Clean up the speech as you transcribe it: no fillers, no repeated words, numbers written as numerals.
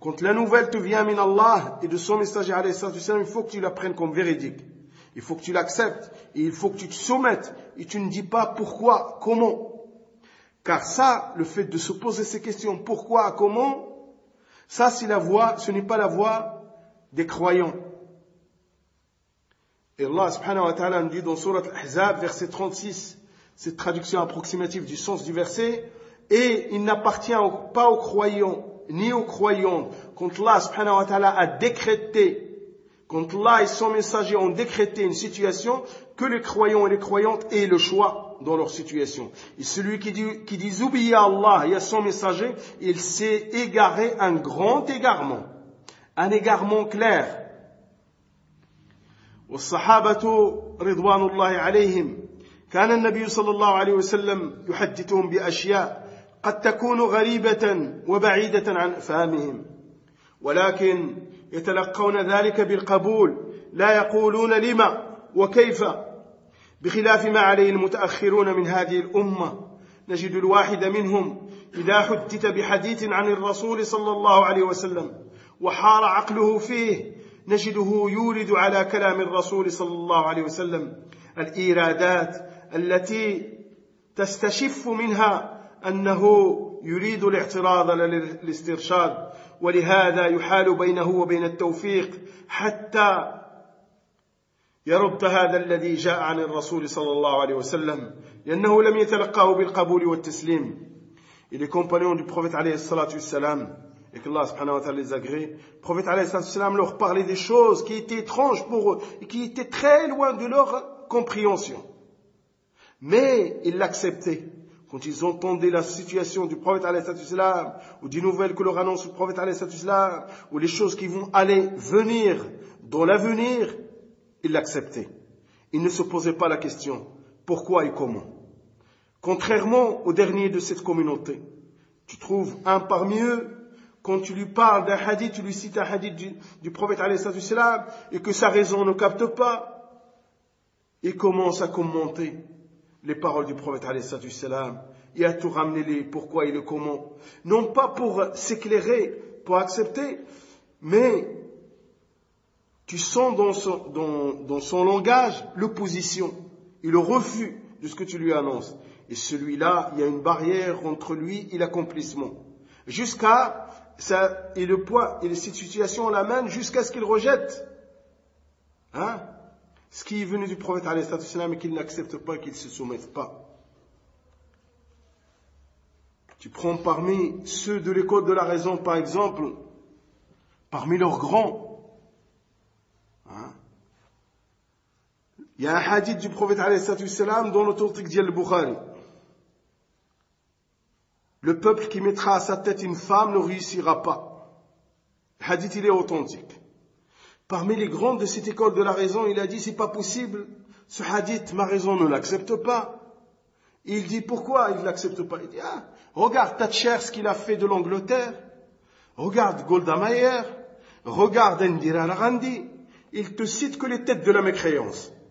Quand la nouvelle te vient min Allah et de son messager alayhi salatu wassalam, il faut que tu la prennes comme véridique. Il faut que tu l'acceptes et il faut que tu te soumettes et tu ne dis pas pourquoi, comment. Car ça, le fait de se poser ces questions, pourquoi, comment, ça c'est la voie, ce n'est pas la voie des croyants. Et Allah subhanahu wa ta'ala nous dit dans Surat Al-Ahzab, verset 36, cette traduction approximative du sens du verset, et il n'appartient pas aux croyants, ni aux croyantes, quand Allah subhanahu wa ta'ala a décrété, quand Allah et son messager ont décrété une situation, que les croyants et les croyantes aient le choix dans leur situation. Et celui qui dit zoubiya Allah et à son messager, il s'est égaré un grand égarement clair. والصحابة رضوان الله عليهم كان النبي صلى الله عليه وسلم يحدثهم بأشياء قد تكون غريبة وبعيدة عن أفهامهم ولكن يتلقون ذلك بالقبول لا يقولون لما وكيف بخلاف ما عليه المتأخرون من هذه الأمة نجد الواحد منهم إذا حدث بحديث عن الرسول صلى الله عليه وسلم وحار عقله فيه نجده يورد على كلام الرسول صلى الله عليه وسلم الإيرادات التي تستشف منها أنه يريد الاعتراض للاسترشاد ولهذا يحال بينه وبين التوفيق حتى يرد هذا الذي جاء عن الرسول صلى الله عليه وسلم لأنه لم يتلقاه بالقبول والتسليم. Et les compagnons du prophète alayhi salatu wassalam, et qu'Allah subhanahu wa ta'ala les agrée, le prophète alayhi salatu wassalam leur parlait des choses qui étaient étranges pour eux et qui étaient très loin de leur compréhension. Mais ils l'acceptaient. Quand ils entendaient la situation du prophète alayhi salatu wassalam, ou des nouvelles que leur annonce le prophète alayhi salatu wassalam, ou les choses qui vont aller venir dans l'avenir, ils l'acceptaient. Ils ne se posaient pas la question, pourquoi et comment. Contrairement au dernier de cette communauté, tu trouves un parmi eux, quand tu lui parles d'un hadith, tu lui cites un hadith du prophète alayhi salatu wassalam, et que sa raison ne capte pas, il commence à commenter les paroles du prophète alayhi salatu wassalam, et à tout ramener les pourquoi et le comment. Non pas pour s'éclairer, pour accepter, mais tu sens dans son langage l'opposition et le refus de ce que tu lui annonces. Et celui-là, il y a une barrière entre lui et l'accomplissement. Jusqu'à ça, et le poids, et cette situation l'amène jusqu'à ce qu'il rejette ce qui est venu du prophète alayhi salatu wassalam et qu'il n'accepte pas, qu'il ne se soumette pas. Tu prends parmi ceux de l'école de la raison, par exemple, parmi leurs grands, il y a un hadith du prophète alayhi salatu wassalam dans l'authentique d'Al Bukhari. Le peuple qui mettra à sa tête une femme ne réussira pas. Le hadith, il est authentique. Parmi les grands de cette école de la raison, il a dit, c'est pas possible. Ce hadith, ma raison ne l'accepte pas. Et il dit, pourquoi il ne l'accepte pas? Il dit, regarde Thatcher, ce qu'il a fait de l'Angleterre. Regarde Golda Meir. Regarde Indira Gandhi. Il te cite que les têtes de la mécréance.